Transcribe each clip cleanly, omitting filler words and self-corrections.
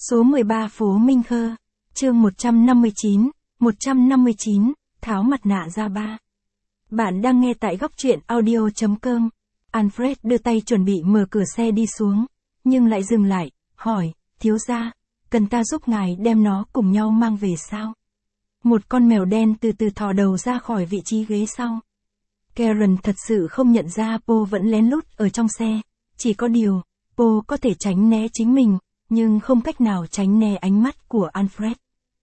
Số 13 phố Minh Khơ, chương 159, tháo mặt nạ ra ba. Bạn đang nghe tại góc truyện audio.com. Alfred đưa tay chuẩn bị mở cửa xe đi xuống, nhưng lại dừng lại, hỏi, thiếu gia, cần ta giúp ngài đem nó cùng nhau mang về sao? Một con mèo đen từ từ thò đầu ra khỏi vị trí ghế sau. Karen thật sự không nhận ra Paul vẫn lén lút ở trong xe, chỉ có điều, Paul có thể tránh né chính mình, nhưng không cách nào tránh né ánh mắt của Alfred.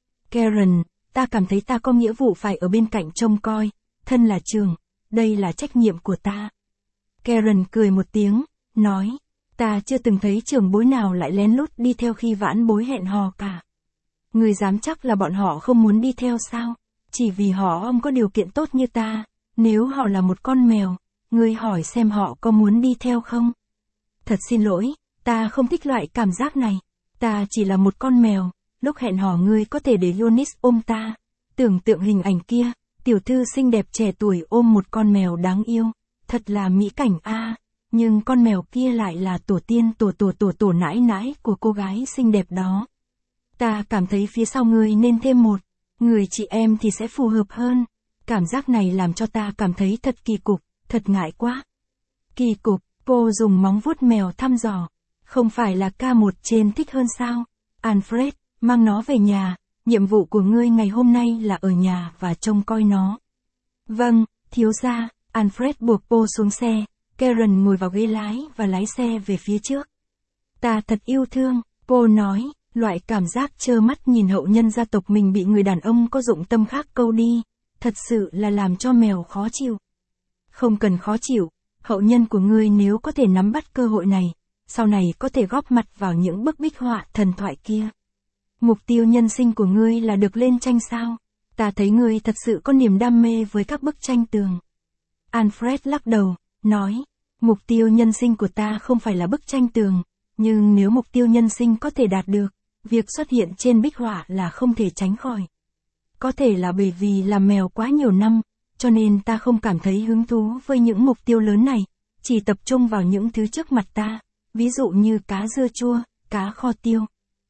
Karen, ta cảm thấy ta có nghĩa vụ phải ở bên cạnh trông coi, thân là trưởng, đây là trách nhiệm của ta. Karen cười một tiếng, nói, ta chưa từng thấy trưởng bối nào lại lén lút đi theo khi vãn bối hẹn hò cả. Người dám chắc là bọn họ không muốn đi theo sao? Chỉ vì họ không có điều kiện tốt như ta, nếu họ là một con mèo, ngươi hỏi xem họ có muốn đi theo không? Thật xin lỗi, ta không thích loại cảm giác này, ta chỉ là một con mèo, lúc hẹn hò ngươi có thể để Yonis ôm ta, tưởng tượng hình ảnh kia, tiểu thư xinh đẹp trẻ tuổi ôm một con mèo đáng yêu, thật là mỹ cảnh a. Nhưng con mèo kia lại là tổ tiên tổ nãi nãi của cô gái xinh đẹp đó. Ta cảm thấy phía sau ngươi nên thêm một người chị em thì sẽ phù hợp hơn. Cảm giác này làm cho ta cảm thấy thật kỳ cục, thật ngại quá. Kỳ cục, cô dùng móng vuốt mèo thăm dò. Không phải là K1 trên thích hơn sao? Alfred, mang nó về nhà, nhiệm vụ của ngươi ngày hôm nay là ở nhà và trông coi nó. Vâng, thiếu gia. Alfred buộc Paul xuống xe, Karen ngồi vào ghế lái và lái xe về phía trước. Ta thật yêu thương, Paul nói, loại cảm giác trơ mắt nhìn hậu nhân gia tộc mình bị người đàn ông có dụng tâm khác câu đi, thật sự là làm cho mèo khó chịu. Không cần khó chịu, hậu nhân của ngươi nếu có thể nắm bắt cơ hội này, sau này có thể góp mặt vào những bức bích họa thần thoại kia. Mục tiêu nhân sinh của ngươi là được lên tranh sao? Ta thấy ngươi thật sự có niềm đam mê với các bức tranh tường. Alfred lắc đầu, nói, mục tiêu nhân sinh của ta không phải là bức tranh tường, nhưng nếu mục tiêu nhân sinh có thể đạt được, việc xuất hiện trên bích họa là không thể tránh khỏi. Có thể là bởi vì làm mèo quá nhiều năm, cho nên ta không cảm thấy hứng thú với những mục tiêu lớn này, chỉ tập trung vào những thứ trước mặt ta, ví dụ như cá dưa chua, cá kho tiêu.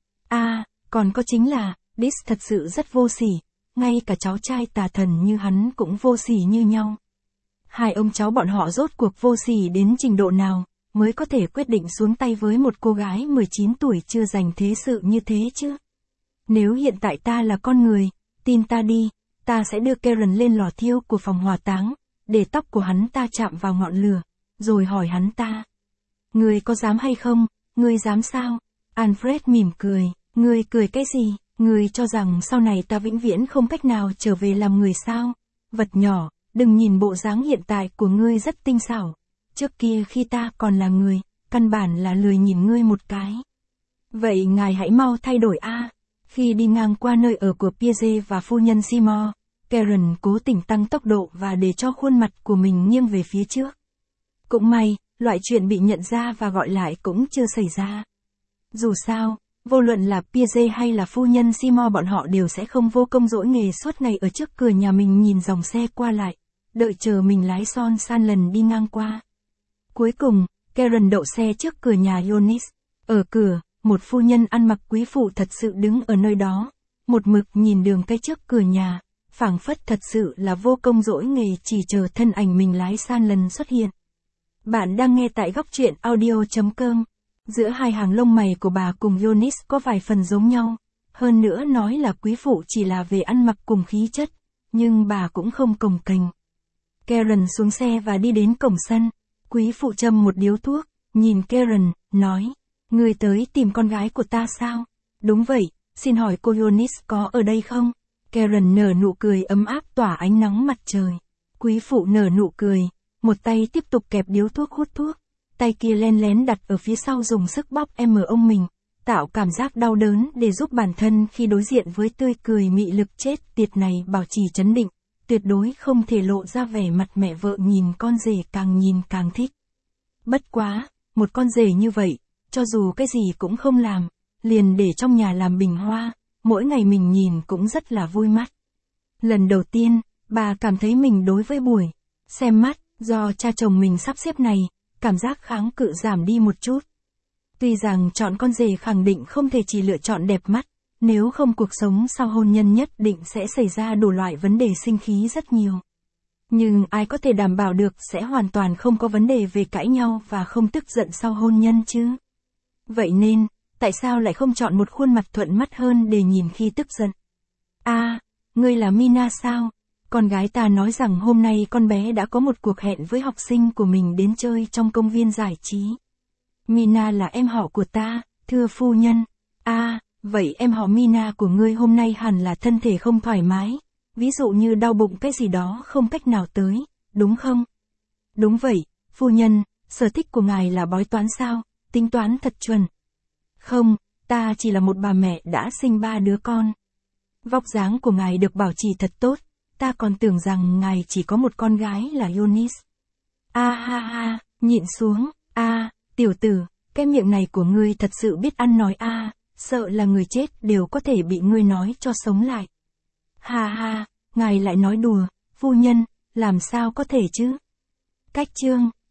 Còn có chính là, Dis thật sự rất vô sỉ, ngay cả cháu trai tà thần như hắn cũng vô sỉ như nhau. Hai ông cháu bọn họ rốt cuộc vô sỉ đến trình độ nào, mới có thể quyết định xuống tay với một cô gái 19 tuổi chưa dành thế sự như thế chứ? Nếu hiện tại ta là con người, tin ta đi, ta sẽ đưa Karen lên lò thiêu của phòng hỏa táng, để tóc của hắn ta chạm vào ngọn lửa, rồi hỏi hắn ta. Ngươi có dám hay không? Ngươi dám sao? Alfred mỉm cười, ngươi cười cái gì? Ngươi cho rằng sau này ta vĩnh viễn không cách nào trở về làm người sao? Vật nhỏ, đừng nhìn bộ dáng hiện tại của ngươi rất tinh xảo. Trước kia khi ta còn là người, căn bản là lười nhìn ngươi một cái. Vậy ngài hãy mau thay đổi a. Khi đi ngang qua nơi ở của Pierre và phu nhân Seymour, Karen cố tình tăng tốc độ và để cho khuôn mặt của mình nghiêng về phía trước. Cũng may, loại chuyện bị nhận ra và gọi lại cũng chưa xảy ra. Dù sao, vô luận là Pierre hay là phu nhân Seymour bọn họ đều sẽ không vô công dỗi nghề suốt ngày ở trước cửa nhà mình nhìn dòng xe qua lại, đợi chờ mình lái son san lần đi ngang qua. Cuối cùng, Karen đậu xe trước cửa nhà Yonis. Ở cửa, một phu nhân ăn mặc quý phụ thật sự đứng ở nơi đó, một mực nhìn đường cây trước cửa nhà, phảng phất thật sự là vô công dỗi nghề chỉ chờ thân ảnh mình lái san lần xuất hiện. Bạn đang nghe tại góc truyện audio.com. Giữa hai hàng lông mày của bà cùng Yonis có vài phần giống nhau, hơn nữa nói là quý phụ chỉ là về ăn mặc cùng khí chất, nhưng bà cũng không cồng kềnh. Karen xuống xe và đi đến cổng sân, quý phụ châm một điếu thuốc, nhìn Karen, nói, ngươi tới tìm con gái của ta sao? Đúng vậy, xin hỏi cô Yonis có ở đây không? Karen nở nụ cười ấm áp tỏa ánh nắng mặt trời. Quý phụ nở nụ cười, một tay tiếp tục kẹp điếu thuốc hút thuốc, tay kia len lén đặt ở phía sau dùng sức bóp ông mình, tạo cảm giác đau đớn để giúp bản thân khi đối diện với tươi cười mị lực chết tiệt này bảo trì trấn định, tuyệt đối không thể lộ ra vẻ mặt mẹ vợ nhìn con rể càng nhìn càng thích. Bất quá, một con rể như vậy, cho dù cái gì cũng không làm, liền để trong nhà làm bình hoa, mỗi ngày mình nhìn cũng rất là vui mắt. Lần đầu tiên, bà cảm thấy mình đối với buổi xem mắt do cha chồng mình sắp xếp này, cảm giác kháng cự giảm đi một chút. Tuy rằng chọn con rể khẳng định không thể chỉ lựa chọn đẹp mắt, nếu không cuộc sống sau hôn nhân nhất định sẽ xảy ra đủ loại vấn đề sinh khí rất nhiều. Nhưng ai có thể đảm bảo được sẽ hoàn toàn không có vấn đề về cãi nhau và không tức giận sau hôn nhân chứ? Vậy nên, tại sao lại không chọn một khuôn mặt thuận mắt hơn để nhìn khi tức giận? Ngươi là Mina sao? Con gái ta nói rằng hôm nay con bé đã có một cuộc hẹn với học sinh của mình đến chơi trong công viên giải trí. Mina là em họ của ta, thưa phu nhân. Vậy em họ Mina của ngươi hôm nay hẳn là thân thể không thoải mái, ví dụ như đau bụng cái gì đó không cách nào tới, đúng không? Đúng vậy, phu nhân, sở thích của ngài là bói toán sao, tính toán thật chuẩn. Không, ta chỉ là một bà mẹ đã sinh 3 đứa con. Vóc dáng của ngài được bảo trì thật tốt, ta còn tưởng rằng ngài chỉ có một con gái là Eunice. Nhịn xuống, tiểu tử, cái miệng này của ngươi thật sự biết ăn nói sợ là người chết đều có thể bị ngươi nói cho sống lại. Ngài lại nói đùa, phu nhân, làm sao có thể chứ? Cách chương